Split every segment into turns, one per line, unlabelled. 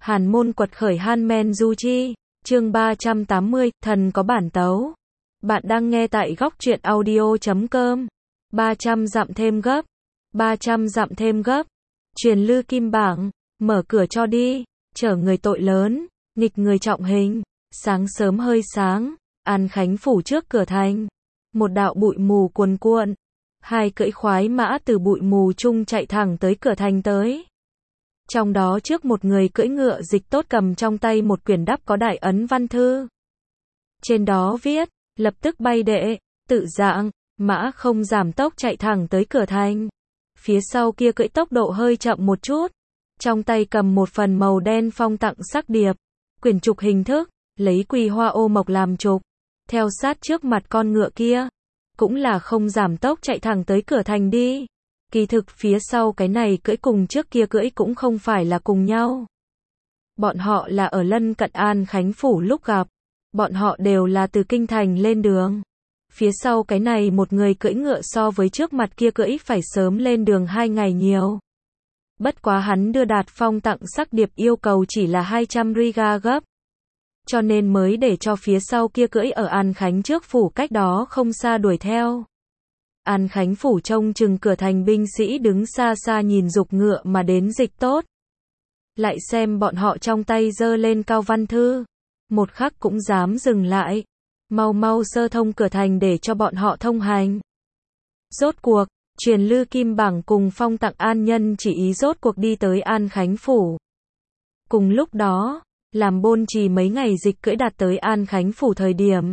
Hàn môn quật khởi Han Du Chi, chương 380, thần có bản tấu. Bạn đang nghe tại góc truyện audio.com. 300 dặm thêm gấp. 300 dặm thêm gấp. Truyền lư kim bảng, mở cửa cho đi, chở người tội lớn, nghịch người trọng hình. Sáng sớm hơi sáng, An Khánh phủ trước cửa thành. Một đạo bụi mù cuồn cuộn. Hai cưỡi khoái mã từ bụi mù chung chạy thẳng tới cửa thành tới. Trong đó trước một người cưỡi ngựa dịch tốt cầm trong tay một quyển đắp có đại ấn văn thư. Trên đó viết, lập tức bay đệ, tự dạng, mã không giảm tốc chạy thẳng tới cửa thành. Phía sau kia cưỡi tốc độ hơi chậm một chút. Trong tay cầm một phần màu đen phong tặng sắc điệp. Quyển trục hình thức, lấy quỳ hoa ô mộc làm trục. Theo sát trước mặt con ngựa kia. Cũng là không giảm tốc chạy thẳng tới cửa thành đi. Kỳ thực phía sau cái này cưỡi cùng trước kia cưỡi cũng không phải là cùng nhau. Bọn họ là ở lân cận An Khánh phủ lúc gặp. Bọn họ đều là từ kinh thành lên đường. Phía sau cái này một người cưỡi ngựa so với trước mặt kia cưỡi phải sớm lên đường 2 ngày nhiều. Bất quá hắn đưa đạt phong tặng sắc điệp yêu cầu chỉ là 200 riga gấp. Cho nên mới để cho phía sau kia cưỡi ở An Khánh trước phủ cách đó không xa đuổi theo. An Khánh phủ trông chừng cửa thành binh sĩ đứng xa xa nhìn dục ngựa mà đến dịch tốt. Lại xem bọn họ trong tay giơ lên cao văn thư. Một khắc cũng dám dừng lại. Mau mau sơ thông cửa thành để cho bọn họ thông hành. Rốt cuộc, truyền lư kim bảng cùng phong tặng an nhân chỉ ý rốt cuộc đi tới An Khánh phủ. Cùng lúc đó, làm bôn trì mấy ngày dịch cưỡi đạt tới An Khánh phủ thời điểm.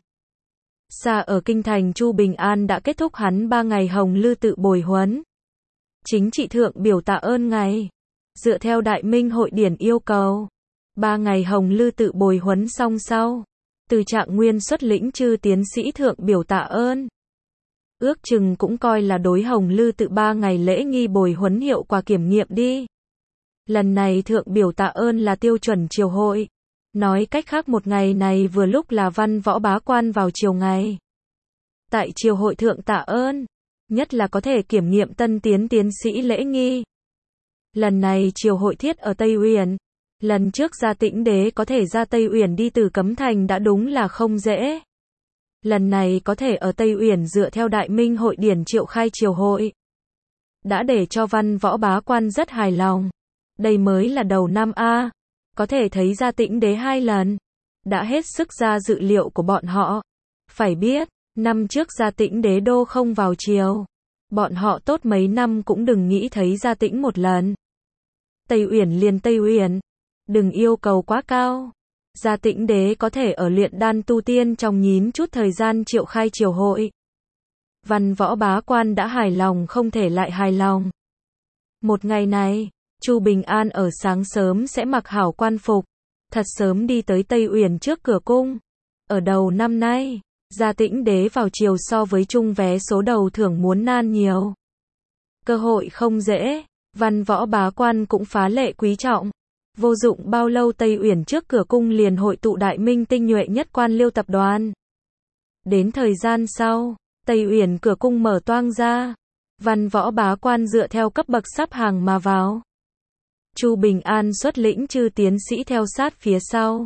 Xa ở kinh thành Chu Bình An đã kết thúc hắn 3 ngày hồng lư tự bồi huấn. Chính trị thượng biểu tạ ơn ngày. Dựa theo Đại Minh hội điển yêu cầu. 3 ngày hồng lư tự bồi huấn xong sau. Từ Trạng Nguyên xuất lĩnh chư tiến sĩ thượng biểu tạ ơn. Ước chừng cũng coi là đối hồng lư tự 3 ngày lễ nghi bồi huấn hiệu quả kiểm nghiệm đi. Lần này thượng biểu tạ ơn là tiêu chuẩn triều hội. Nói cách khác một ngày này vừa lúc là văn võ bá quan vào chiều ngày. Tại triều hội thượng tạ ơn, nhất là có thể kiểm nghiệm tân tiến sĩ lễ nghi. Lần này triều hội thiết ở Tây Uyển. Lần trước Gia Tĩnh Đế có thể ra Tây Uyển đi từ Cấm Thành đã đúng là không dễ. Lần này có thể ở Tây Uyển dựa theo Đại Minh hội điển triệu khai triều hội. Đã để cho văn võ bá quan rất hài lòng. Đây mới là đầu năm A. Có thể thấy Gia Tĩnh Đế 2 lần. Đã hết sức ra dự liệu của bọn họ. Phải biết, năm trước Gia Tĩnh Đế đô không vào triều. Bọn họ tốt mấy năm cũng đừng nghĩ thấy Gia Tĩnh một lần. Tây Uyển liền Tây Uyển. Đừng yêu cầu quá cao. Gia Tĩnh Đế có thể ở luyện đan tu tiên trong nhín chút thời gian triệu khai triều hội. Văn võ bá quan đã hài lòng không thể lại hài lòng. Một ngày này, Chu Bình An ở sáng sớm sẽ mặc hảo quan phục, thật sớm đi tới Tây Uyển trước cửa cung. Ở đầu năm nay, Gia Tĩnh Đế vào triều so với chung vé số đầu thưởng muốn nan nhiều. Cơ hội không dễ, văn võ bá quan cũng phá lệ quý trọng. Vô dụng bao lâu Tây Uyển trước cửa cung liền hội tụ Đại Minh tinh nhuệ nhất quan liêu tập đoàn. Đến thời gian sau, Tây Uyển cửa cung mở toang ra. Văn võ bá quan dựa theo cấp bậc sắp hàng mà vào. Chu Bình An xuất lĩnh chư tiến sĩ theo sát phía sau.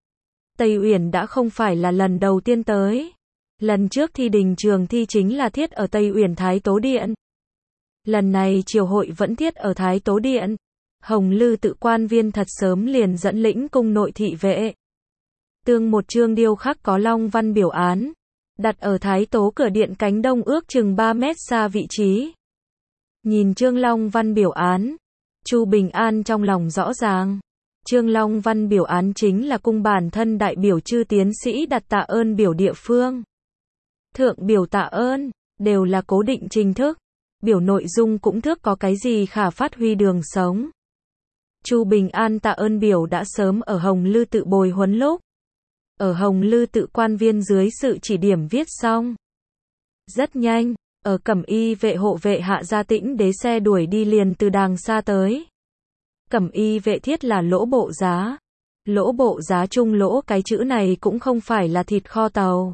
Tây Uyển đã không phải là lần đầu tiên tới. Lần trước thi đình trường thi chính là thiết ở Tây Uyển Thái Tố Điện. Lần này triều hội vẫn thiết ở Thái Tố Điện. Hồng lư tự quan viên thật sớm liền dẫn lĩnh cung nội thị vệ. Tương một chương điêu khắc có long văn biểu án. Đặt ở Thái Tố cửa điện cánh đông ước chừng 3 mét xa vị trí. Nhìn chương long văn biểu án. Chu Bình An trong lòng rõ ràng. Chương long văn biểu án chính là cung bản thân đại biểu chư tiến sĩ đặt tạ ơn biểu địa phương. Thượng biểu tạ ơn, đều là cố định trình thức. Biểu nội dung cũng thước có cái gì khả phát huy đường sống. Chu Bình An tạ ơn biểu đã sớm ở Hồng Lư tự bồi huấn lúc. Ở Hồng Lư tự quan viên dưới sự chỉ điểm viết xong. Rất nhanh, ở Cẩm Y vệ hộ vệ hạ Gia Tĩnh Đế xe đuổi đi liền từ đàng xa tới. Cẩm Y vệ thiết là lỗ bộ giá. Lỗ bộ giá chung lỗ cái chữ này cũng không phải là thịt kho tàu.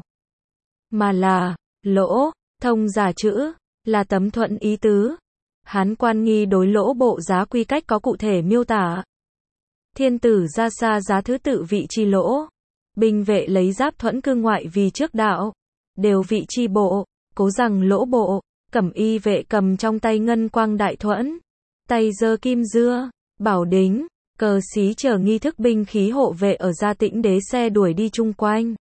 Mà là, lỗ, thông giả chữ, là tấm thuận ý tứ. Hán quan nghi đối lỗ bộ giá quy cách có cụ thể miêu tả. Thiên tử ra xa giá thứ tự vị chi lỗ. Binh vệ lấy giáp thuẫn cư ngoại vì trước đạo. Đều vị chi bộ, cố rằng lỗ bộ. Cẩm y vệ cầm trong tay ngân quang đại thuẫn. Tay giơ kim dưa, bảo đính, cờ xí chờ nghi thức binh khí hộ vệ ở Gia Tĩnh Đế xe đuổi đi chung quanh.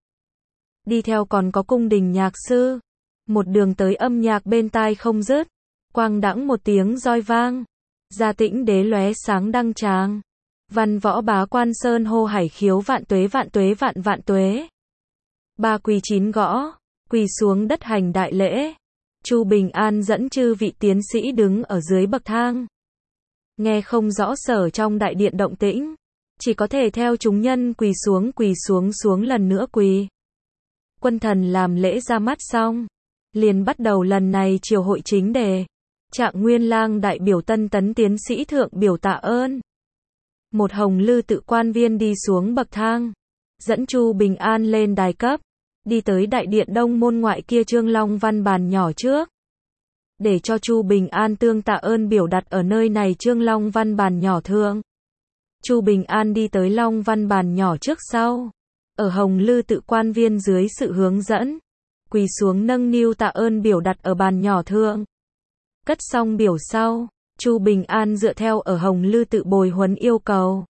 Đi theo còn có cung đình nhạc sư. Một đường tới âm nhạc bên tai không dứt. Quang đãng một tiếng roi vang. Gia Tĩnh Đế lóe sáng đăng tràng. Văn võ bá quan sơn hô hải khiếu vạn tuế vạn tuế vạn vạn tuế. Ba quỳ chín gõ, quỳ xuống đất hành đại lễ. Chu Bình An dẫn chư vị tiến sĩ đứng ở dưới bậc thang. Nghe không rõ sở trong đại điện động tĩnh, chỉ có thể theo chúng nhân quỳ xuống xuống lần nữa quỳ. Quân thần làm lễ ra mắt xong, liền bắt đầu lần này triều hội chính đề. Trạng Nguyên Lang đại biểu tân tấn tiến sĩ thượng biểu tạ ơn. Một hồng lư tự quan viên đi xuống bậc thang, dẫn Chu Bình An lên đài cấp, đi tới đại điện đông môn ngoại kia Trương Long văn bàn nhỏ trước. Để cho Chu Bình An tương tạ ơn biểu đặt ở nơi này Trương Long văn bàn nhỏ thượng. Chu Bình An đi tới Long văn bàn nhỏ trước sau. Ở hồng lư tự quan viên dưới sự hướng dẫn, quỳ xuống nâng niu tạ ơn biểu đặt ở bàn nhỏ thượng. Cất xong biểu sau, Chu Bình An dựa theo ở hồng lư tự bồi huấn yêu cầu.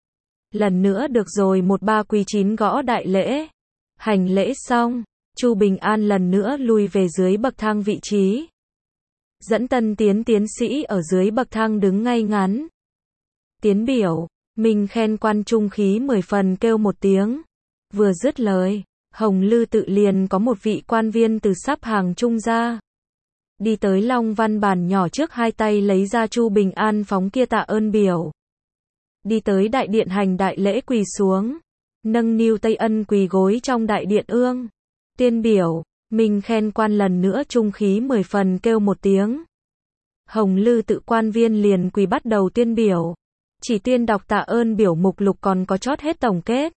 Lần nữa được rồi một ba quỳ chín gõ đại lễ. Hành lễ xong, Chu Bình An lần nữa lui về dưới bậc thang vị trí. Dẫn tân tiến sĩ ở dưới bậc thang đứng ngay ngắn. Tiến biểu, mình khen quan trung khí 10 phần kêu một tiếng. Vừa dứt lời, hồng lư tự liền có một vị quan viên từ sắp hàng trung ra. Đi tới Long văn bàn nhỏ trước hai tay lấy ra Chu Bình An phóng kia tạ ơn biểu. Đi tới đại điện hành đại lễ quỳ xuống. Nâng niu Tây Ân quỳ gối trong đại điện ương. Tiên biểu, mình khen quan lần nữa trung khí 10 phần kêu một tiếng. Hồng lư tự quan viên liền quỳ bắt đầu tiên biểu. Chỉ tiên đọc tạ ơn biểu mục lục còn có chót hết tổng kết.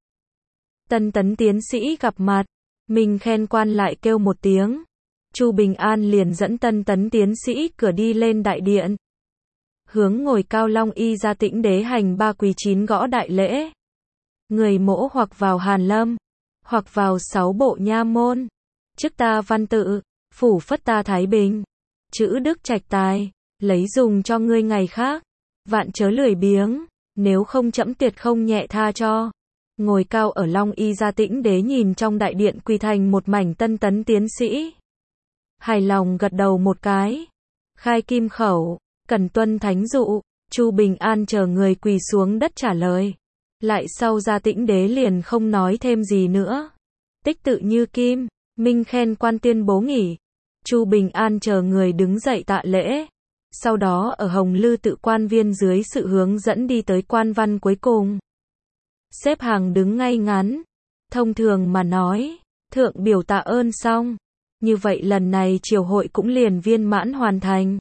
Tân tấn tiến sĩ gặp mặt, mình khen quan lại kêu một tiếng. Chu Bình An liền dẫn tân tấn tiến sĩ cửa đi lên đại điện. Hướng ngồi cao Long y Gia Tĩnh Đế hành ba quỳ chín gõ đại lễ. Người mỗ hoặc vào Hàn Lâm, hoặc vào 6 bộ nha môn. Chức ta văn tự, phủ phất ta Thái Bình. Chữ đức trạch tài, lấy dùng cho ngươi ngày khác. Vạn chớ lười biếng, nếu không trẫm tuyệt không nhẹ tha cho. Ngồi cao ở Long y Gia Tĩnh Đế nhìn trong đại điện quỳ thành một mảnh tân tấn tiến sĩ. Hài lòng gật đầu một cái. Khai kim khẩu, cần tuân thánh dụ. Chu Bình An chờ người quỳ xuống đất trả lời. Lại sau Gia Tĩnh Đế liền không nói thêm gì nữa. Tích tự như kim, minh khen quan tuyên bố nghỉ. Chu Bình An chờ người đứng dậy tạ lễ. Sau đó ở hồng lư tự quan viên dưới sự hướng dẫn đi tới quan văn cuối cùng. Xếp hàng đứng ngay ngắn. Thông thường mà nói, thượng biểu tạ ơn xong. Như vậy lần này triều hội cũng liền viên mãn hoàn thành.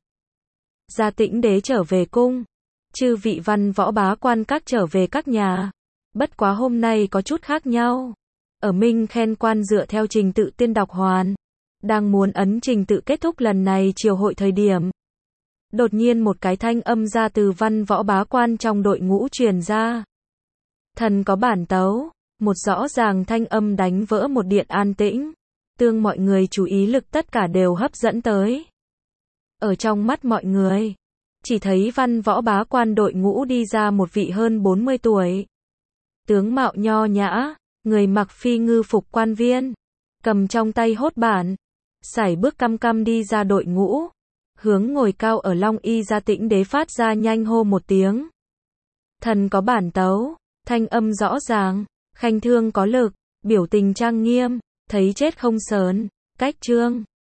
Gia Tĩnh Đế trở về cung. Chư vị văn võ bá quan các trở về các nhà. Bất quá hôm nay có chút khác nhau. Ở minh khen quan dựa theo trình tự tiên đọc hoàn. Đang muốn ấn trình tự kết thúc lần này triều hội thời điểm. Đột nhiên một cái thanh âm ra từ văn võ bá quan trong đội ngũ truyền ra. Thần có bản tấu. Một rõ ràng thanh âm đánh vỡ một điện an tĩnh. Tương mọi người chú ý lực tất cả đều hấp dẫn tới. Ở trong mắt mọi người, chỉ thấy văn võ bá quan đội ngũ đi ra một vị hơn 40 tuổi. Tướng mạo nho nhã, người mặc phi ngư phục quan viên, cầm trong tay hốt bản, sải bước căm căm đi ra đội ngũ, hướng ngồi cao ở Long y Gia Tĩnh Đế phát ra nhanh hô một tiếng. Thần có bản tấu, thanh âm rõ ràng, khanh thương có lực, biểu tình trang nghiêm, thấy chết không sờn, cách trương.